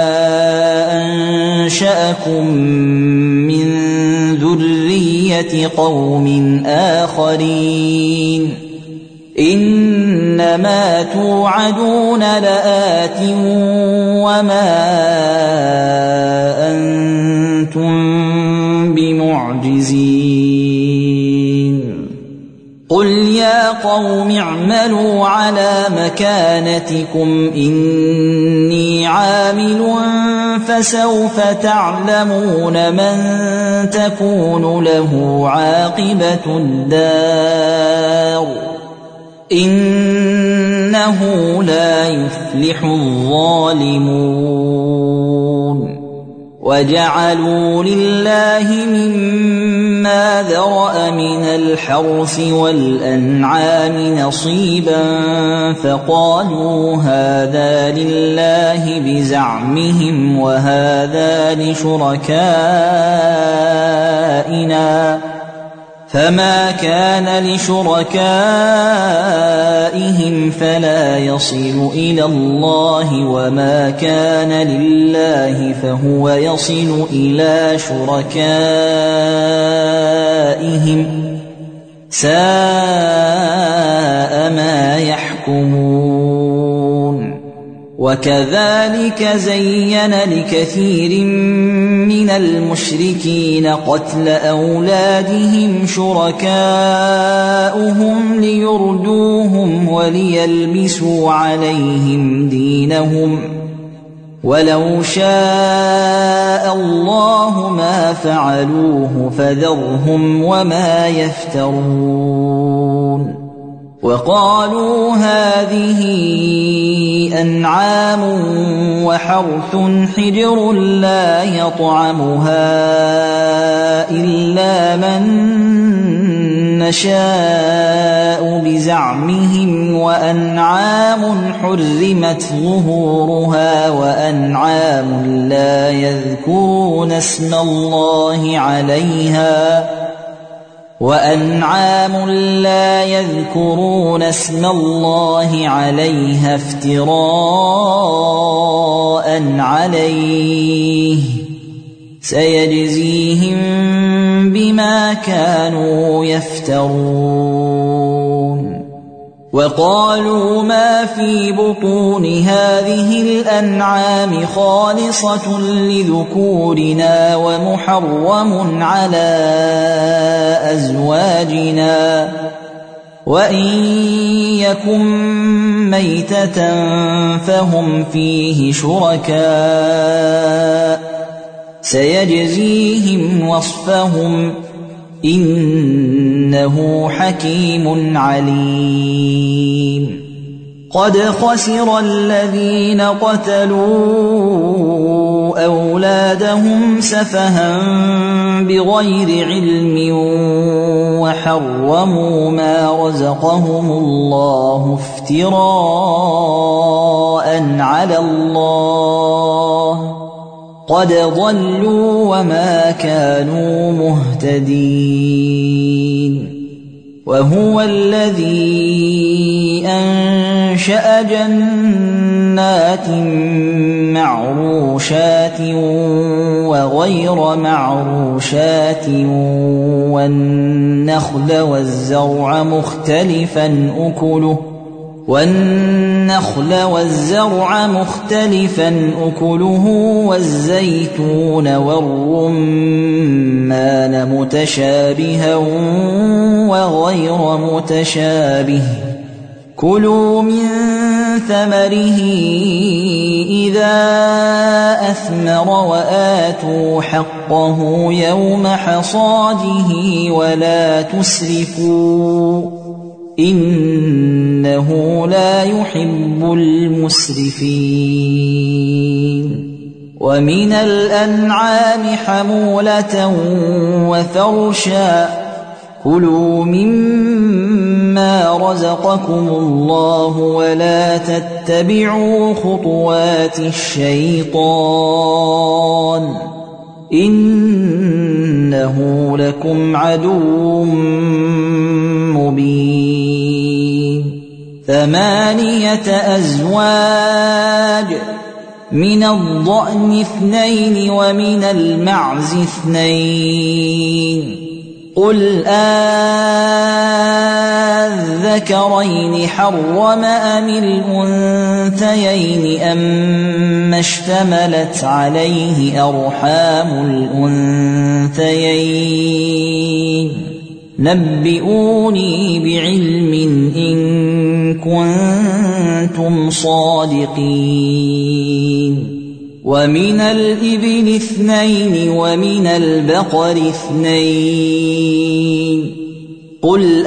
أنشأكم من ذرية قوم آخرين إنما توعدون لآت وما أنتم بمعجزين قل يا قوم اعملوا على مكانتكم إني عامل فسوف تعلمون من تكون له عاقبة الدار إنه لا يفلح الظالمون وجعلوا لله مما ذرأ من الحرث والأنعام نصيبا فقالوا هذا لله بزعمهم وهذا لشركائنا فما كان لشركائهم فلا يصل إلى الله وما كان لله فهو يصل إلى شركائهم ساء ما يحكمون وكذلك زين لكثير من المشركين قتل أولادهم شركاؤهم ليردوهم وليلبسوا عليهم دينهم ولو شاء الله ما فعلوه فذرهم وما يفترون وقالوا هذه أنعام وحرث حجر لا يطعمها إلا من نشاء بزعمهم وأنعام حرمت ظهورها وأنعام لا يذكرون اسم الله عليها افتراء عليه سيجزيهم بما كانوا يفترون وقالوا ما في بطون هذه الأنعام خالصة لذكورنا ومحرم على أزواجنا وإن يكن ميتة فهم فيه شركاء سيجزيهم وصفهم إنه حكيم عليم قد خسر الذين قتلوا أولادهم سفها بغير علم وحرموا ما رزقهم الله افتراء على الله قد ضلوا وما كانوا مهتدين وهو الذي أنشأ جنات معروشات وغير معروشات والنخل والزرع مختلفا أكله والزيتون والرمان متشابها وغير متشابه كلوا من ثمره إذا أثمر وآتوا حقه يوم حصاده ولا تسرفوا إنه لا يحب المسرفين ومن الأنعام حمولة وفرشا كلوا مما رزقكم الله ولا تتبعوا خطوات الشيطان إنه لكم عدو مبين 8 أزواج من الضأن 2 ومن المعز 2 قل أذكرين حرم أم الأنثيين أما اشتملت عليه أرحام الأنثيين نبئوني بعلم إن كنتم صادقين ومن الإبل 2 ومن البقر 2 قل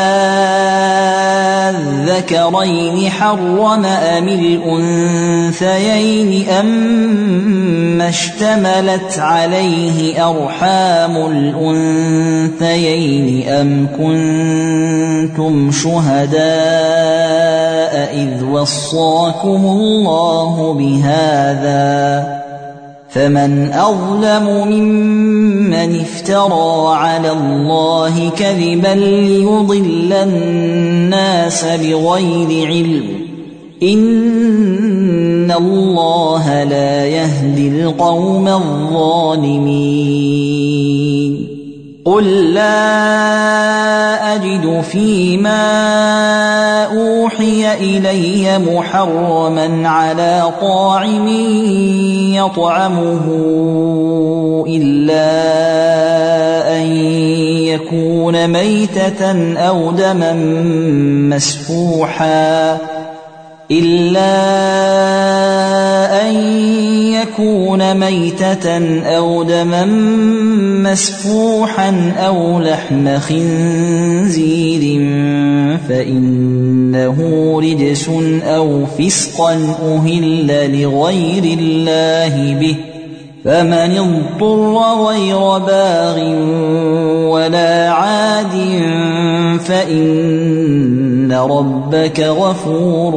أذكرين حرم أم الأنثيين أما اشتملت عليه أرحام الأنثيين أم كنتم شهداء إذ وصاكم الله بهذا فمن أظلم ممن افترى على الله كذبا ليضل الناس بغير علم إن الله لا يهدي القوم الظالمين قل لا أجد فيما أوحي إلي محرما على طاعم يطعمه إلا أن يكون ميتة أو دما مسفوحا أو لحم خنزير فإنه رجس أو فسقا أهل لغير الله به فمن اضطر غير باغ ولا عاد فإن ربك غفور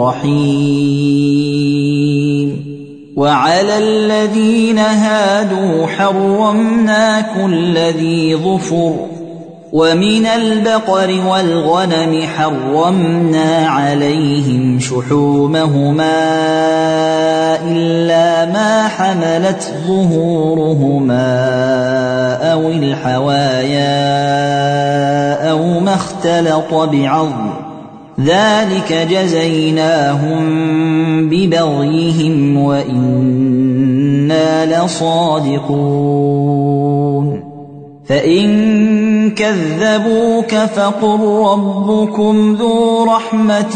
رحيم وعلى الذين هادوا حرمنا كل ذي ظفر ومن البقر والغنم حرمنا عليهم شحومهما إلا ما حملت ظهورهما أو الحوايا أو ما اختلط بعظم ذلك جزيناهم ببغيهم وإنا لصادقون فإن كذبوك فقل ربكم ذو رحمة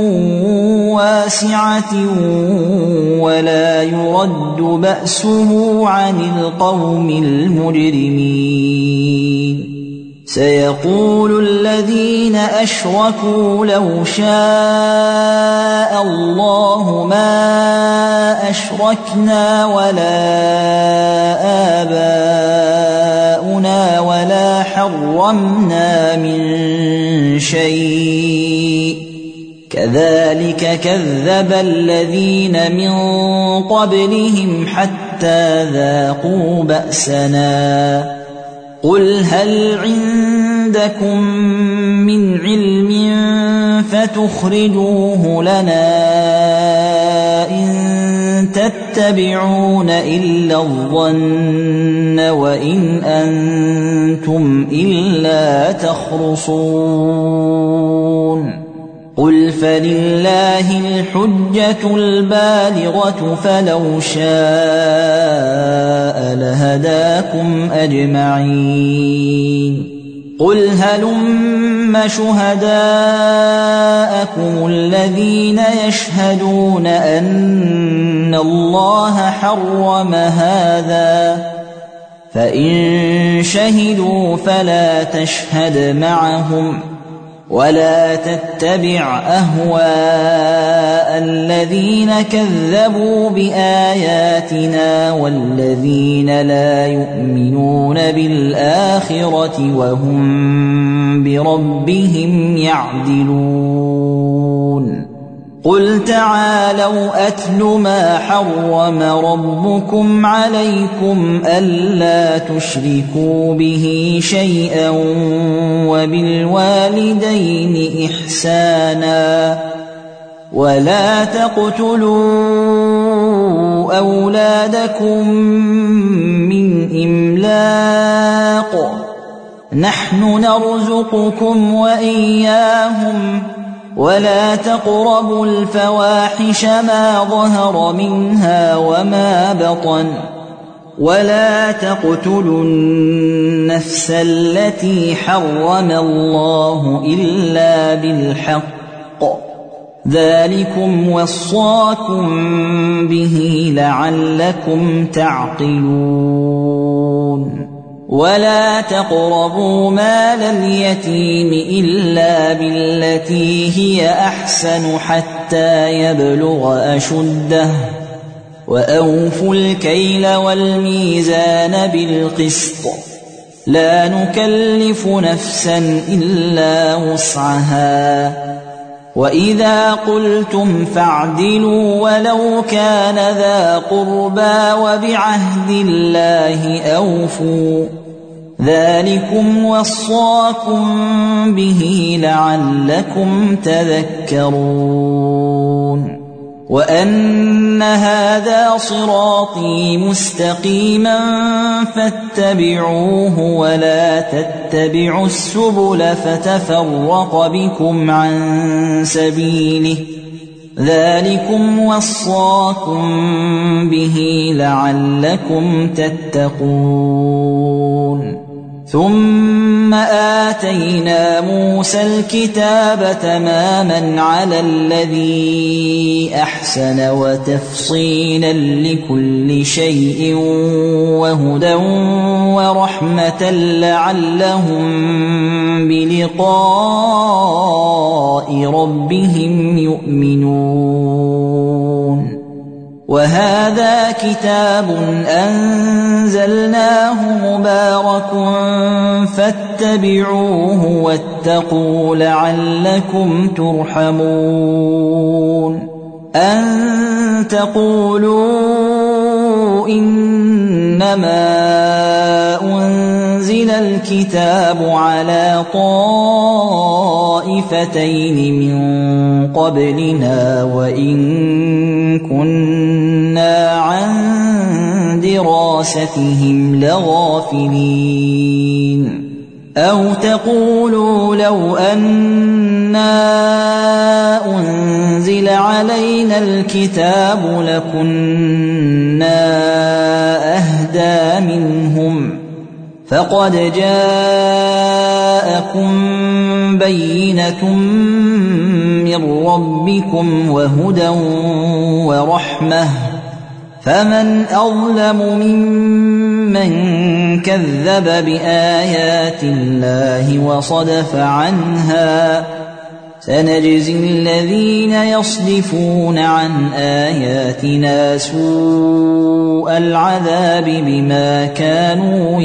واسعة ولا يرد بأسه عن القوم المجرمين سيقول الذين أشركوا لو شاء الله ما أشركنا ولا آباؤنا ولا حرمنا من شيء كذلك كذب الذين من قبلهم حتى ذاقوا بأسنا قل هل عندكم من علم فتخرجوه لنا إن تتبعون إلا الظن وإن أنتم إلا تخرصون قل فلله الحجة البالغة فلو شاء لهداكم أجمعين قل هلم شهداءكم الذين يشهدون أن الله حرم هذا فإن شهدوا فلا تشهد معهم ولا تتبع أهواء الذين كذبوا بآياتنا والذين لا يؤمنون بالآخرة وهم بربهم يعدلون قل تعالوا أتل ما حرم ربكم عليكم ألا تشركوا به شيئا وبالوالدين إحسانا ولا تقتلوا أولادكم من إملاق نحن نرزقكم وإياهم ولا تقربوا الفواحش ما ظهر منها وما بطن ولا تقتلوا النفس التي حرم الله إلا بالحق ذلكم وصاكم به لعلكم تعقلون ولا تقربوا مال اليتيم إلا بالتي هي أحسن حتى يبلغ أشده وأوفوا الكيل والميزان بالقسط لا نكلف نفسا إلا وسعها وإذا قلتم فاعدلوا ولو كان ذا قربى وبعهد الله أوفوا ذلكم وصاكم به لعلكم تذكرون وأن هذا صراطي مستقيما فاتبعوه ولا تتبعوا السبل فتفرق بكم عن سبيله ذلكم وصاكم به لعلكم تتقون ثم آتينا موسى الكتاب تماما على الذي أحسن وتفصيلا لكل شيء وهدى ورحمة لعلهم بلقاء ربهم يؤمنون وهذا كتاب أنزلناه مبارك فاتبعوه واتقوا لعلكم ترحمون أن تقولوا إنما أنزل الكتاب على طائفتين من قبلنا وإن كنا عن دراستهم لغافلين أو تقولوا لو أنا أنزل علينا الكتاب لكنا أهدى منهم فقد جاءكم بينة من ربكم وهدى ورحمة فمن أظلم ممن كذب بآيات الله وصدف عنها سنجزي الذين يصدفون عن آياتنا سوء العذاب بما كانوا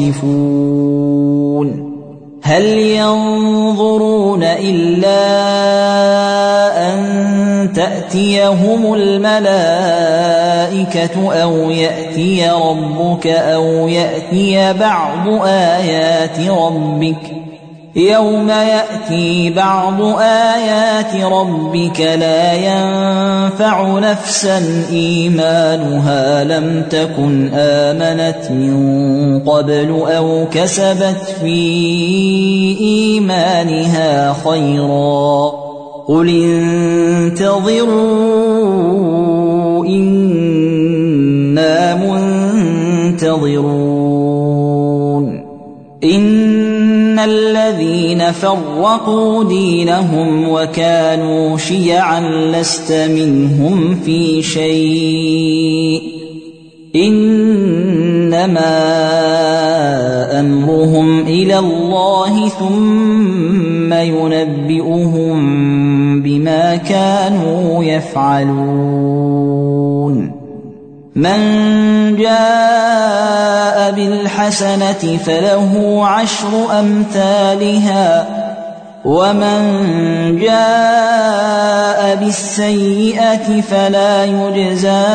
يصدفون هل ينظرون إلا أن تأتيهم الملائكة أو يأتي ربك أو يأتي بعض آيات ربك يوم يأتي بعض آيات ربك لا ينفع نفسا إيمانها لم تكن آمنت من قبل أو كسبت في إيمانها خيرا قل انتظروا إنا منتظرون إن الذين فرقوا دينهم وكانوا شيعا لست منهم في شيء إنما أمرهم إلى الله ثم ينبئهم بما كانوا يفعلون من جاء بالحسنة فله 10 أمثالها ومن جاء بالسيئة فلا يجزى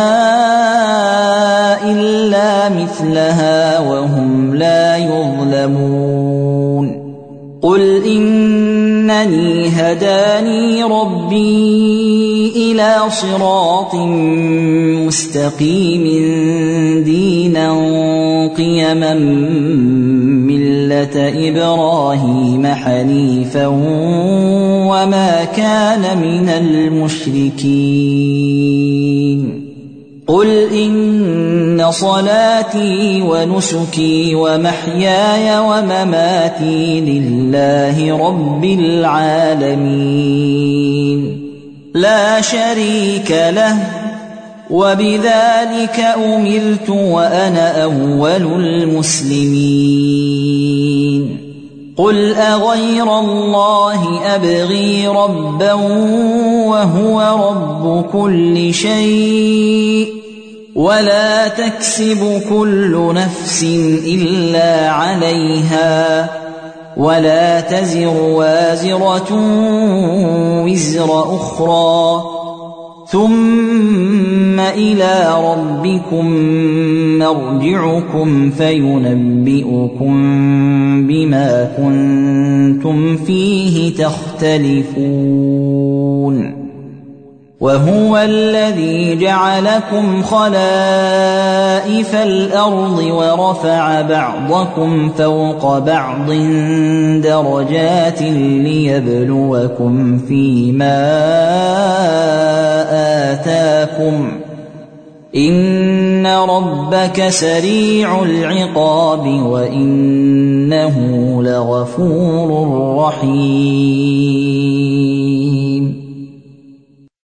إلا مثلها وهم لا يظلمون قل إنني هداني ربي إلى صراط مستقيم دينا قيما ملة إبراهيم حنيفا وما كان من المشركين قل إن صلاتي ونسكي ومحياي ومماتي لله رب العالمين لا شريك له وبذلك أمرت وأنا أول المسلمين قل أغير الله أبغي ربا وهو رب كل شيء ولا تكسب كل نفس إلا عليها ولا تزر وازرة وزر أخرى ثم إلى ربكم مرجعكم فينبئكم بما كنتم فيه تختلفون وهو الذي جعلكم خلائف الأرض ورفع بعضكم فوق بعض درجات ليبلوكم فيما آتاكم إن ربك سريع العقاب وإنه لغفور رحيم